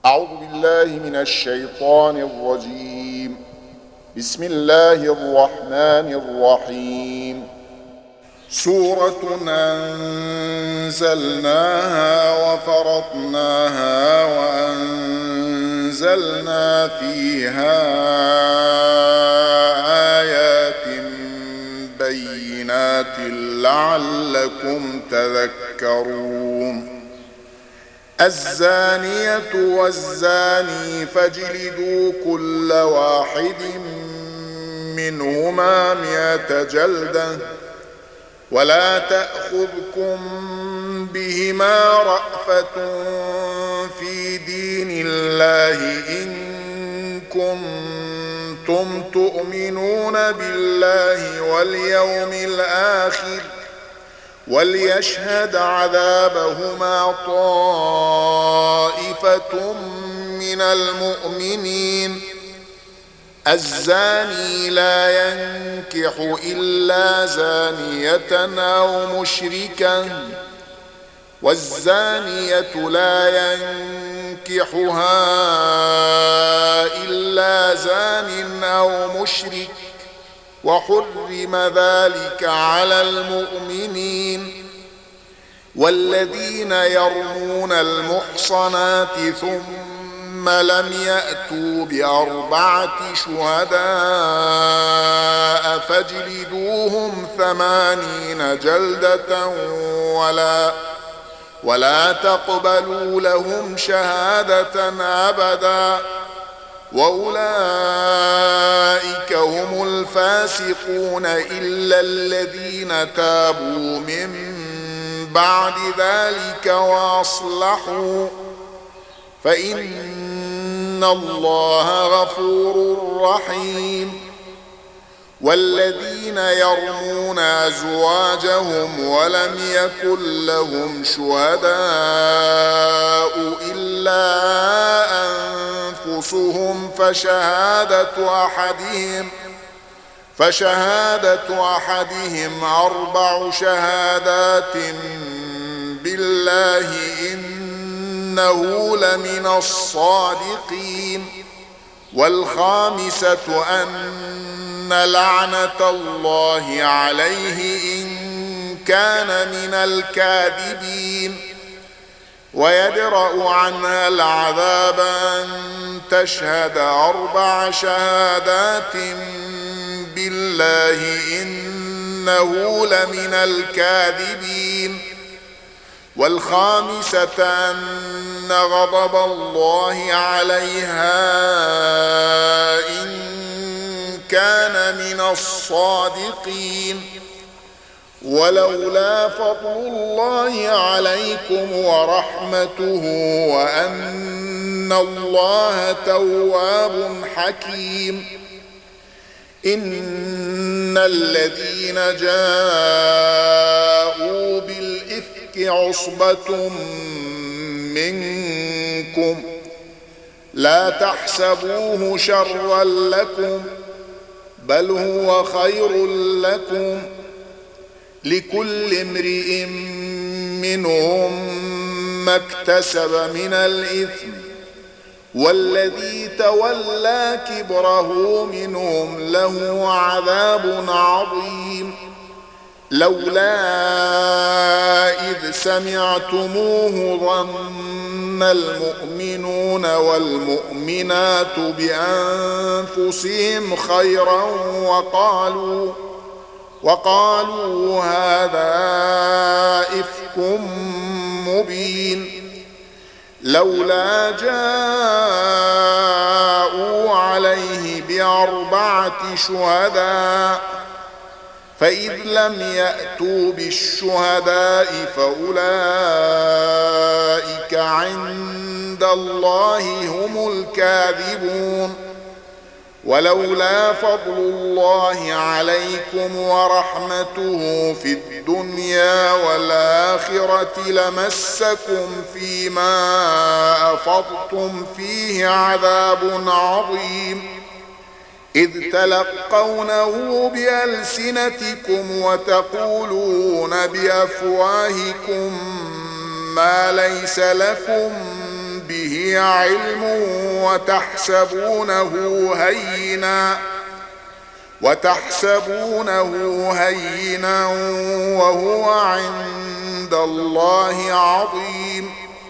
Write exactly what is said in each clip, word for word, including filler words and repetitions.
أعوذ بالله من الشيطان الرجيم. بسم الله الرحمن الرحيم. سورة أنزلناها وفرضناها وأنزلنا فيها آيات بينات لعلكم تذكرون. الزانية والزاني فاجلدوا كل واحد منهما مئة جلدة ولا تأخذكم بهما رأفة في دين الله إن كنتم تؤمنون بالله واليوم الآخر وليشهد عذابهما طائفة من المؤمنين. الزاني لا ينكح إلا زانية أو مشركة والزانية لا ينكحها إلا زان أو مشرك وحرم ذلك على المؤمنين. والذين يرمون المحصنات ثم لم يأتوا بأربعة شهداء فاجلدوهم ثمانين جلدة ولا ولا تقبلوا لهم شهادة أبدا وأولئك هم الفاسقون إلا الذين تابوا من بعد ذلك وأصلحوا فإن الله غفور رحيم. والذين يرمون أزواجهم ولم يكن لهم شهداء إلا أنفسهم فشهادة أحدهم فشهادة أحدهم أربع شهادات بالله إنه لمن الصادقين. والخامسة أن لعنة الله عليه إن كان من الكاذبين. ويدرأ عنها العذاب أن تشهد أربع شهادات بالله إنه لمن الكاذبين. والخامسة أن غضب الله عليها إن كان من الصادقين. ولولا فضل الله عليكم ورحمته وأن الله تواب حكيم إن الذين جاءوا بالإثم عصبة منكم لا تحسبوه شرا لكم بل هو خير لكم لكل امرئ منهم ما اكتسب من الإثم والذي تولى كبره منهم له عذاب عظيم. لولا إذ سمعتموه ظن المؤمنون والمؤمنات بأنفسهم خيرا وقالوا وقالوا هذا إفك مبين. لولا جاءوا عليه بأربعة شهداء فإذ لم يأتوا بالشهداء فأولئك عند الله هم الكاذبون. ولولا فضل الله عليكم ورحمته في الدنيا والآخرة لمسكم فيما أفضتم فيه عذاب عظيم إذ تلقونه بألسنتكم وتقولون بأفواهكم ما ليس لكم به علم وتحسبونه هينا وتحسبونه هينا وهو عند الله عظيم.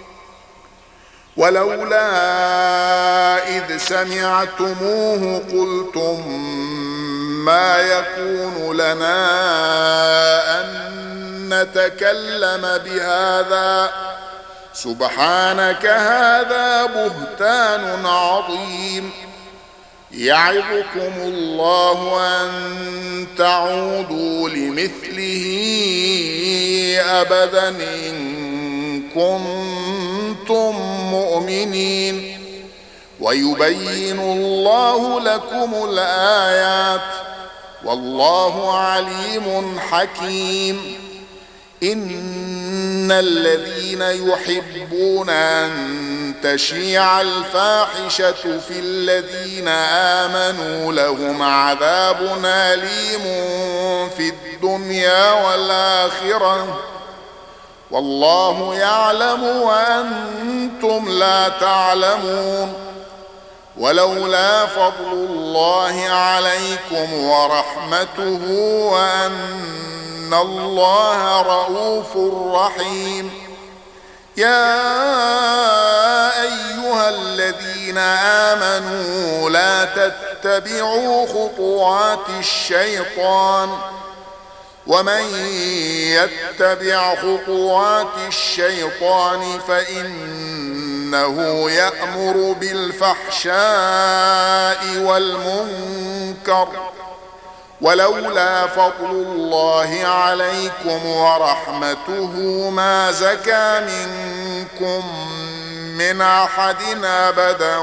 ولولا إذ سمعتموه قلتم ما يكون لنا أن نتكلم بهذا سبحانك هذا بهتان عظيم. يعظكم الله أن تعودوا لمثله أبدا إن كنتم مؤمنين. ويبين الله لكم الآيات والله عليم حكيم. إن الذين يحبون أن تشيع الفاحشة في الذين آمنوا لهم عذاب أليم في الدنيا والآخرة والله يعلم وأنتم لا تعلمون. ولولا فضل الله عليكم ورحمته وأن الله رؤوف رحيم. يا أيها الذين آمنوا لا تتبعوا خطوات الشيطان ومن يتبع خطوات الشيطان فإنه يأمر بالفحشاء والمنكر. ولولا فضل الله عليكم ورحمته ما زكى منكم من أحد أبدا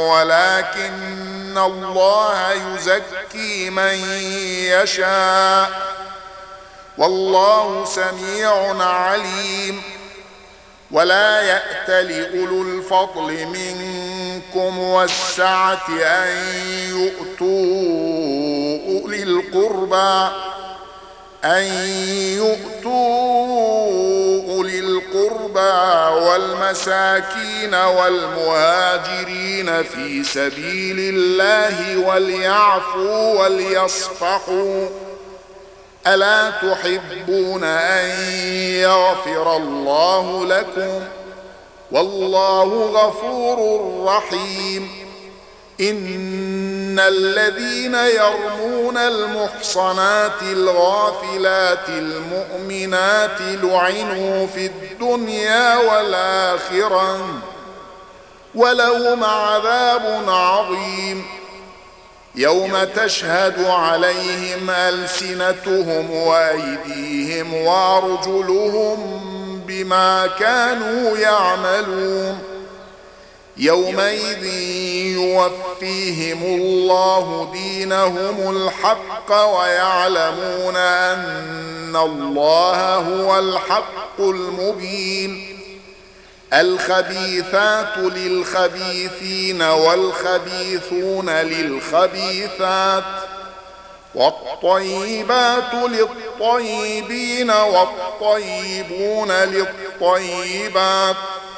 ولكن الله يزكي من يشاء والله سميع عليم. ولا يأتل أولو الفضل منكم والسعة أن يؤتوا أولي القربى أن يؤتوا أولي القربى والمساكين والمهاجرين في سبيل الله وليعفوا وليصفحوا. ألا تحبون أن يغفر الله لكم والله غفور رحيم. إن الذين يرمون المحصنات الغافلات المؤمنات لعنوا في الدنيا والآخرة ولهم عذاب عظيم. يوم تشهد عليهم ألسنتهم وأيديهم وأرجلهم بما كانوا يعملون. يومئذ يوفيهم الله دينهم الحق ويعلمون أن الله هو الحق المبين. الخبيثات للخبيثين والخبيثون للخبيثات والطيبات للطيبين والطيبون للطيبات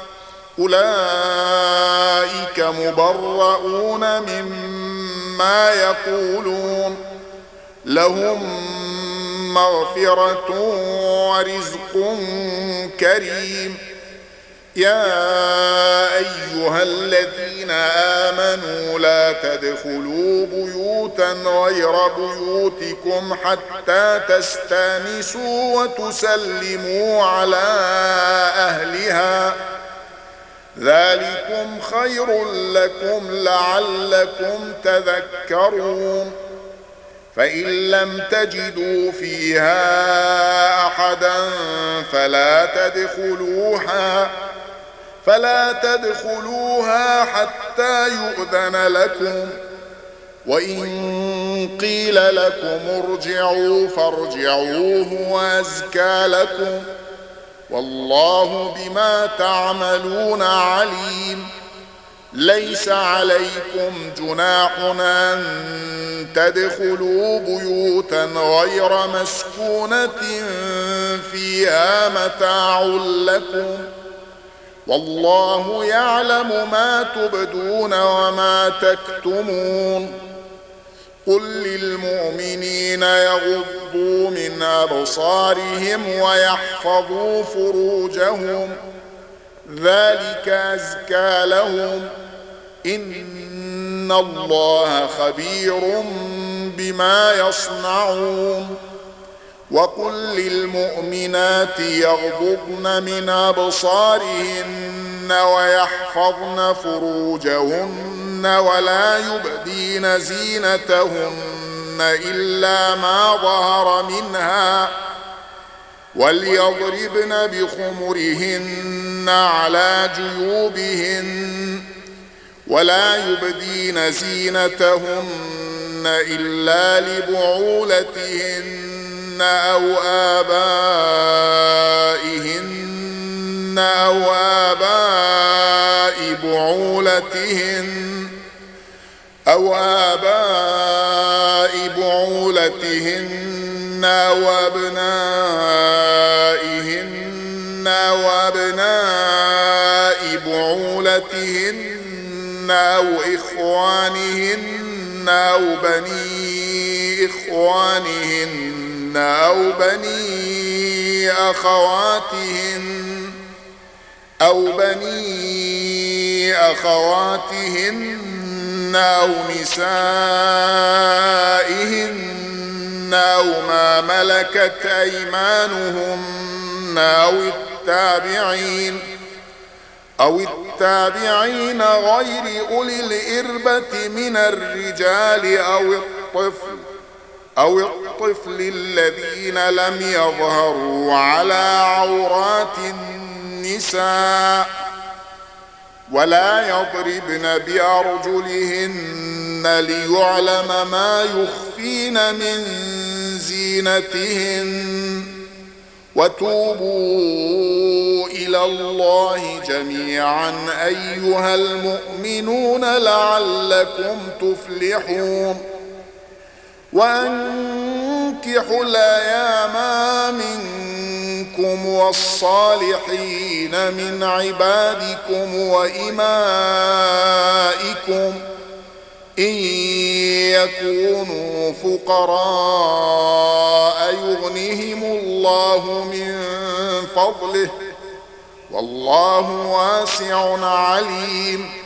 أولئك مبرؤون مما يقولون لهم مغفرة ورزق كريم. يا أيها الذين آمنوا لا تدخلوا بيوتا غير بيوتكم حتى تستأنسوا وتسلموا على أهلها ذلكم خير لكم لعلكم تذكرون. فإن لم تجدوا فيها أحدا فلا تدخلوها فلا تدخلوها حتى يؤذن لكم. وإن قيل لكم ارجعوا فارجعوا هو أزكى لكم والله بما تعملون عليم. ليس عليكم جناح أن تدخلوا بيوتا غير مسكونة فيها متاع لكم والله يعلم ما تبدون وما تكتمون قل للمؤمنين يغضوا من أبصارهم ويحفظوا فروجهم ذلك أزكى لهم إن الله خبير بما يصنعون وقل للمؤمنات يغضضن من أبصارهن ويحفظن فروجهن ولا يبدين زينتهن إلا ما ظهر منها وليضربن بخمرهن على جيوبهن ولا يبدين زينتهن إلا لبعولتهن أو آبائهن أو آباء بعولتهن أو آباء بعولتهن أو أبنائهن أو أبناء بعولتهن أو إخوانهن أو بني إخوانهن أو بني أخواتهن أو بني أخواتهن أو نسائهن أو ما ملكت أيمانهن أو التابعين أو التابعين غير أولي الإربة من الرجال أو الطفل أو الطفل الذين لم يظهروا على عورات النساء ولا يضربن بأرجلهن ليعلم ما يخفين من زينتهن وتوبوا إلى الله جميعا أيها المؤمنون لعلكم تفلحون وأنكحوا الأيام منكم والصالحين من عبادكم وإمائكم إن يكونوا فقراء يغنهم الله من فضله والله واسع عليم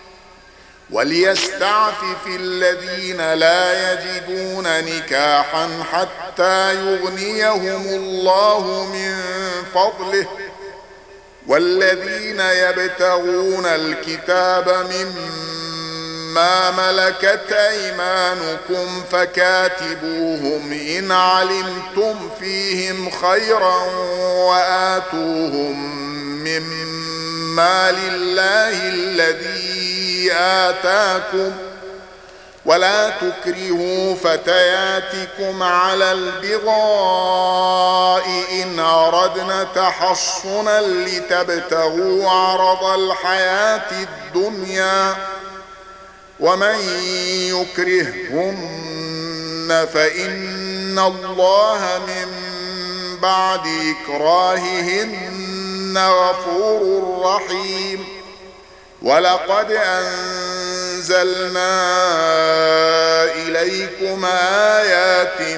وليستعفف الذين لا يجدون نكاحا حتى يغنيهم الله من فضله والذين يبتغون الكتاب مما ملكت أيمانكم فكاتبوهم إن علمتم فيهم خيرا وآتوهم مما لله الذي آتاكم ولا تكرهوا فتياتكم على البغاء إن أردنا تحصنا لتبتغوا عرض الحياة الدنيا ومن يكرههن فإن الله من بعد إكراههن غفور رحيم ولقد أنزلنا إليكم آيات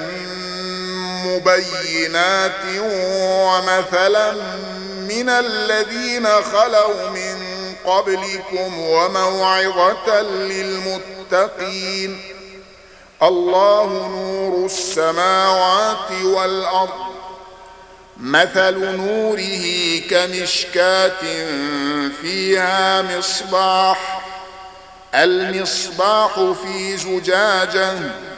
مبينات ومثلا من الذين خلوا من قبلكم وموعظة للمتقين الله نور السماوات والأرض مثل نوره كمشكاة فيها مصباح المصباح في زجاجة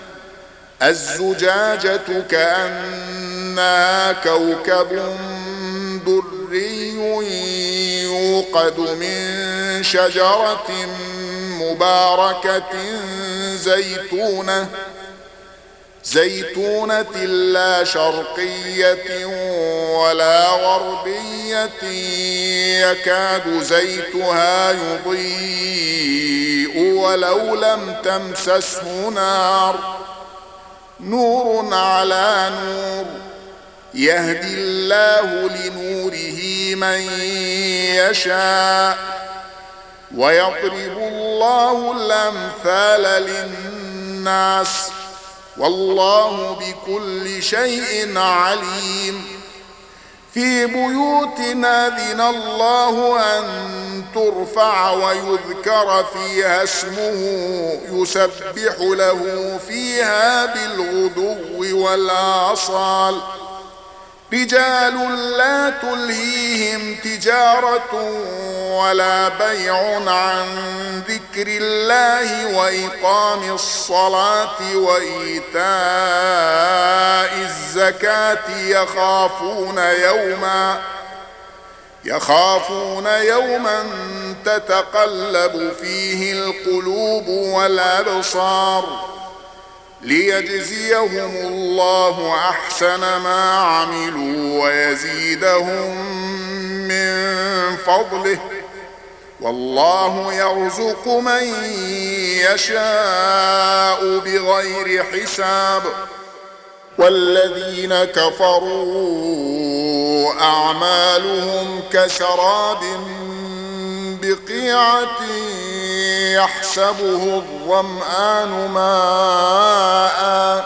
الزجاجة كأنها كوكب دري يوقد من شجرة مباركة زيتونة زيتونة لا شرقية ولا غربية يكاد زيتها يضيء ولو لم تمسسه نار نور على نور يهدي الله لنوره من يشاء ويضرب الله الأمثال للناس والله بكل شيء عليم. في بيوت أذن الله أن ترفع ويذكر فيها اسمه يسبح له فيها بالغدو والآصال رجال لا تلهيهم تجارة ولا بيع عن ذكر الله وإقام الصلاة وإيتاء الزكاة يخافون يوما يخافون يوما تتقلب فيه القلوب والأبصار ليجزيهم الله أحسن ما عملوا ويزيدهم من فضله والله يرزق من يشاء بغير حساب. والذين كفروا أعمالهم كسراب بقيعة يحسبه الظمآن ماء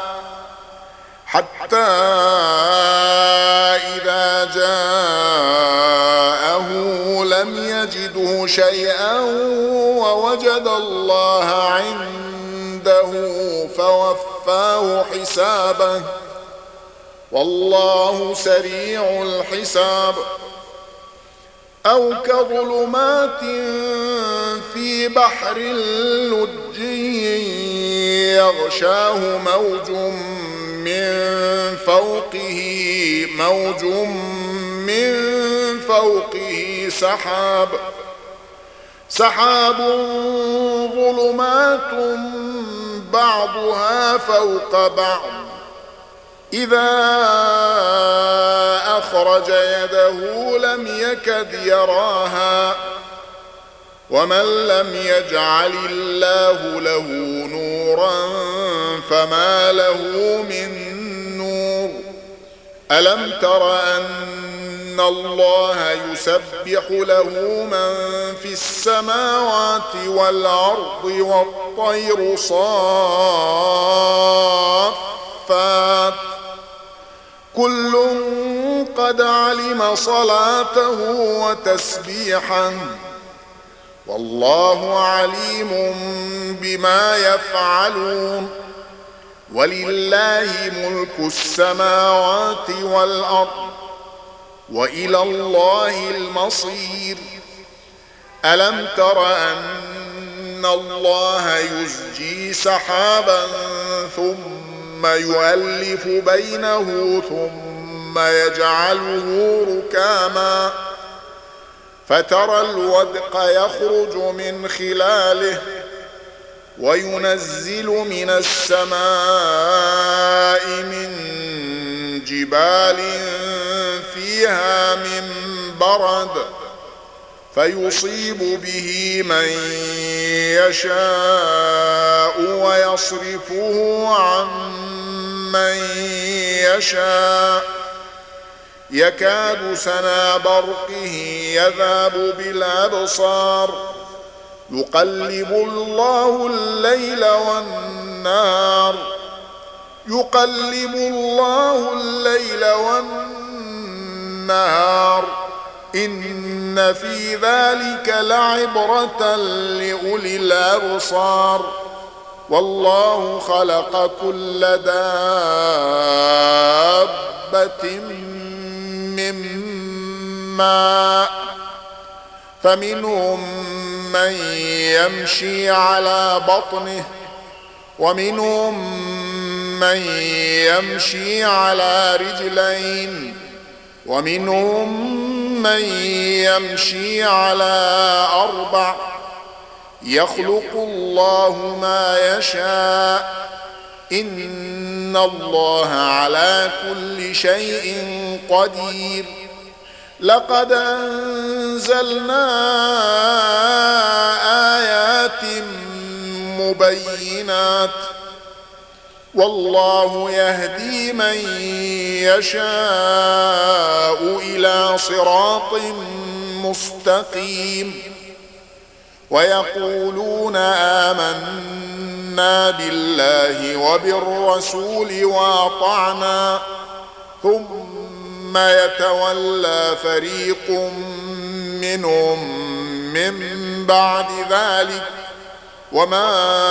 حتى إذا جاءه لم يجده شيئا ووجد الله عنده فوفاه حسابه والله سريع الحساب. أو كظلمات في بحر لجي يغشاه موج من فوقه موج من فوقه سحاب سحاب ظلمات بعضها فوق بعض إذا أخرج يده لم يكد يراها ومن لم يجعل الله له نورا فما له من نور. ألم تر أن الله يسبح له من في السماوات والأرض والطير صافات كل قد علم صلاته وتسبيحه والله عليم بما يفعلون. ولله ملك السماوات والأرض وإلى الله المصير. ألم تر أن الله يزجي سحابا ثم يؤلف بينه ثم يجعله ركاما فترى الودق يخرج من خلاله وينزل من السماء من جبال فيها من برد فيصيب به من يشاء ويصرفه عن من يشاء يكاد سنا برقه يذهب بالأبصار يقلب الله الليل والنهار يقلب الله الليل والنهار إن في ذلك لعبرة لأولي الأبصار. والله خلق كل دابة من ماء فمنهم من يمشي على بطنه ومنهم من يمشي على رجلين ومنهم من يمشي على أربع يخلق الله ما يشاء إن الله على كل شيء قدير. لقد أنزلنا آيات مبينات والله يهدي من يشاء إلى صراط مستقيم. ويقولون آمنا بالله وبالرسول وأطعنا ثم يتولى فريق منهم من بعد ذلك وما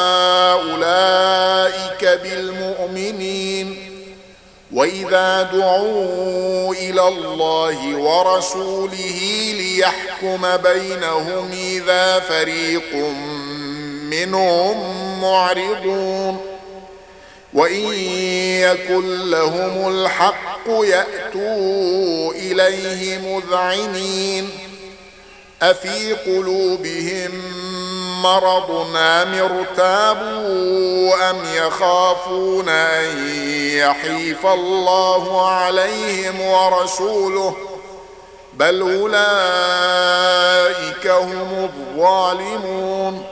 أولئك بالمؤمنين. وإذا دعوا إلى الله ورسوله ليحكم بينهم إذا فريق منهم معرضون. وإن يكن لهم الحق يأتوا إليه مذعنين. أفي قلوبهم مرض أم ارتابوا أم يخافون أن يحيف الله عليهم ورسوله بل أولئك هم الظالمون.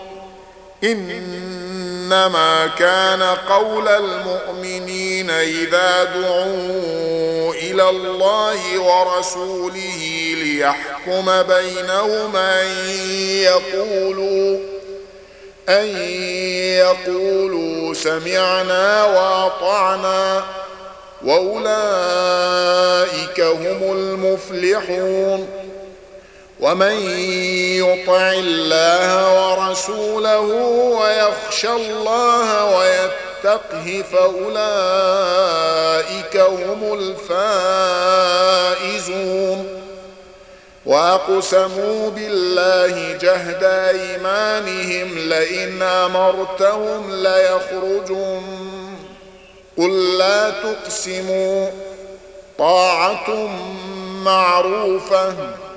إنما كان قول المؤمنين إذا دعوا إلى الله ورسوله ليحكم بينهم أن يقولوا أن يقولوا سمعنا وأطعنا وأولئك هم المفلحون. ومن يطع الله ورسوله ويخشى الله ويتقه فأولئك هم الفائزون. وأقسموا بالله جهد أيمانهم لئن أمرتهم ليخرجون. قل لا تقسموا طاعة معروفة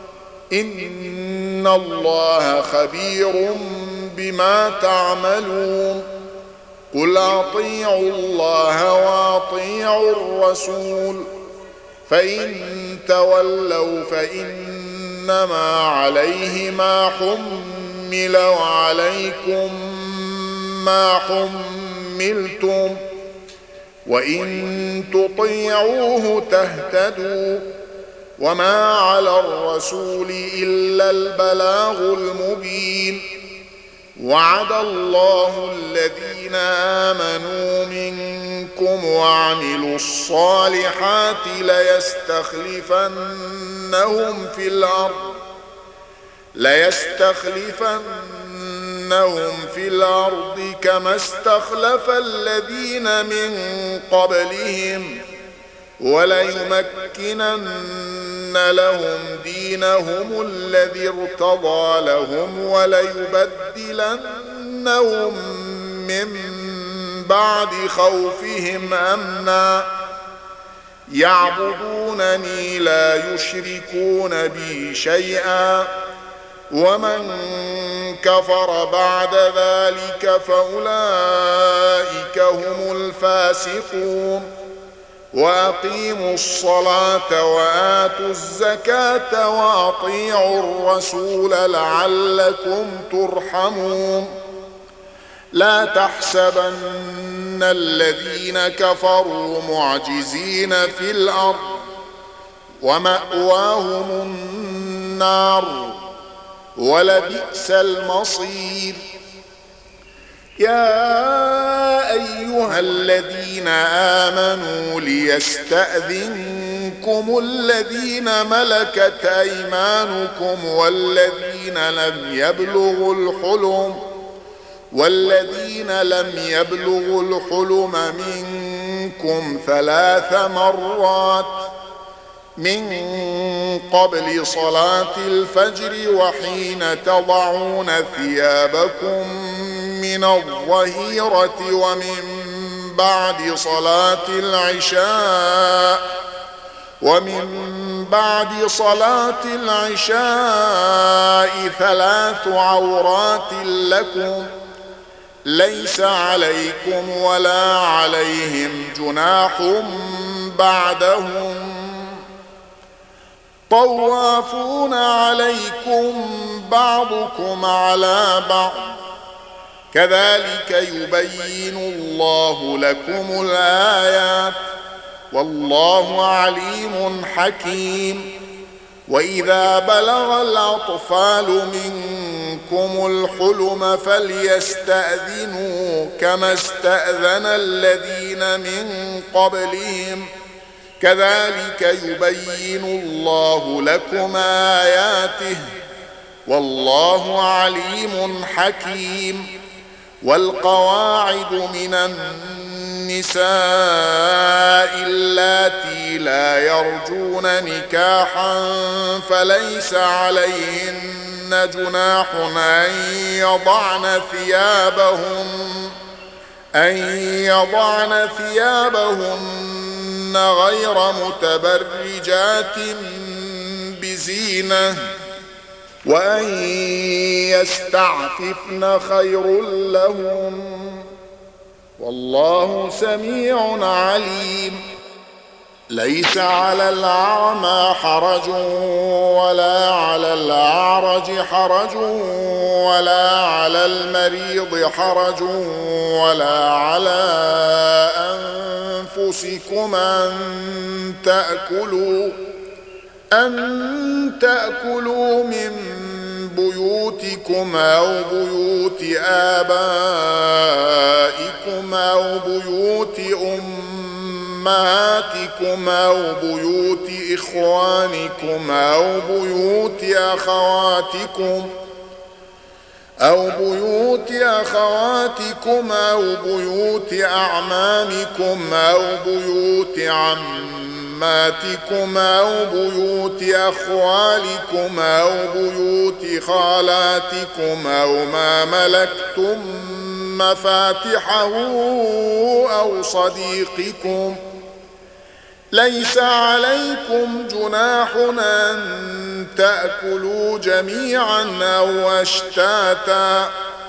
إن الله خبير بما تعملون. قل أطيعوا الله وأطيعوا الرسول فإن تولوا فإنما عليه ما حمل وعليكم ما حملتم وإن تطيعوه تهتدوا وما على الرسول إلا البلاغ المبين. وعد الله الذين آمنوا منكم وعملوا الصالحات ليستخلفنهم في الأرض ليستخلفنهم في الأرض كما استخلف الذين من قبلهم وليمكنن لهم دينهم الذي ارتضى لهم وليبدلنهم من بعد خوفهم أمنا يعبدونني لا يشركون بي شيئا ومن كفر بعد ذلك فأولئك هم الفاسقون. وأقيموا الصلاة وآتوا الزكاة وأطيعوا الرسول لعلكم ترحمون. لا تحسبن الذين كفروا معجزين في الأرض ومأواهم النار ولبئس المصير. يا أيها الذين آمنوا ليستأذنكم الذين ملكت أيمانكم والذين لم يبلغوا الحلم والذين لم يبلغوا الحلم منكم ثلاث مرات من قبل صلاة الفجر وحين تضعون ثيابكم من الظهيرة ومن بعد صلاة العشاء ومن بعد صلاة العشاء ثلاث عورات لكم ليس عليكم ولا عليهم جناح بعدهم طوافون عليكم بعضكم على بعض كذلك يبين الله لكم الآيات والله عليم حكيم. وإذا بلغ الأطفال منكم الحلم فليستأذنوا كما استأذن الذين من قبلهم كذلك يبين الله لكم آياته والله عليم حكيم. والقواعد من النساء اللاتي لا يرجون نكاحا فليس عليهن جناح أن يضعن ثيابهن أن يضعن ثيابهن غير متبرجات بزينة وأن يستعففن خير لهم والله سميع عليم. ليس على الأعمى حرج ولا على الأعرج حرج ولا على المريض حرج ولا على أنفسكم أن تأكلوا أن تأكلوا من بيوتكم أو بيوت آبائكم أو بيوت أمهاتكم أو بيوت إخوانكم أو بيوت أخواتكم أو بيوت أخواتكم أو بيوت أعمامكم أو بيوت عماتكم أو بيوت أخوالكم أو بيوت خالاتكم أو ما ملكتم مفاتحه أو صديقكم. ليس عليكم جناح أن تأكلوا جميعا أو أشتاتا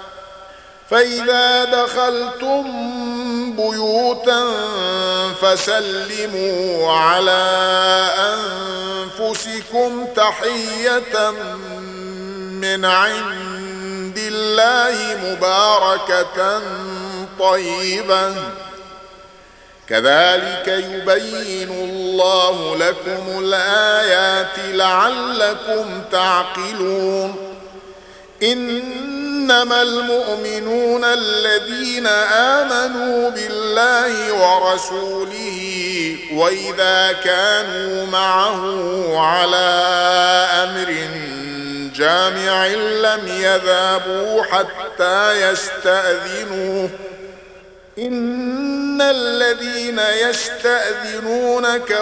فإذا دخلتم بيوتا فسلموا على أنفسكم تحية من عند الله مباركة طيبة كذلك يبين الله لكم الآيات لعلكم تعقلون. إنما المؤمنون الذين آمنوا بالله ورسوله وإذا كانوا معه على أمر جامع لم يذهبوا حتى يستأذنوه. إن الذين يستأذنونك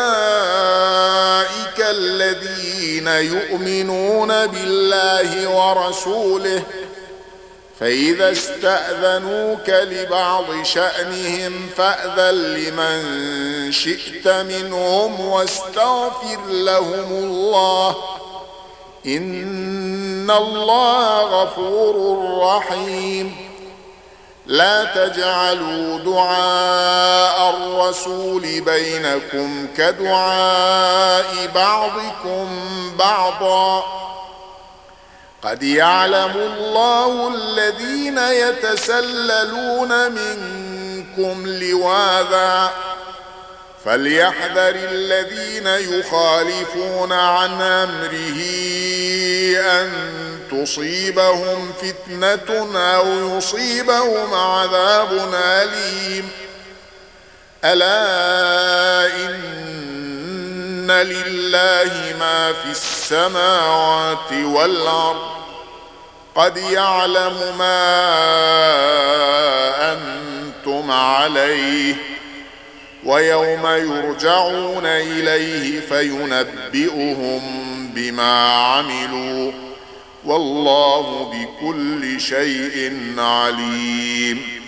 أولئك الذين يؤمنون بالله ورسوله فإذا استأذنوك لبعض شأنهم فأذن لمن شئت منهم واستغفر لهم الله إن الله غفور رحيم. لا تجعلوا دعاء الرسول بينكم كدعاء بعضكم بعضا قد يعلم الله الذين يتسللون منكم لواذا فليحذر الذين يخالفون عن أمره أن تصيبهم فتنة أو يصيبهم عذاب أليم. ألا إن لله ما في السماوات والأرض قد يعلم ما أنتم عليه ويوم يرجعون إليه فينبئهم بما عملوا والله بكل شيء عليم.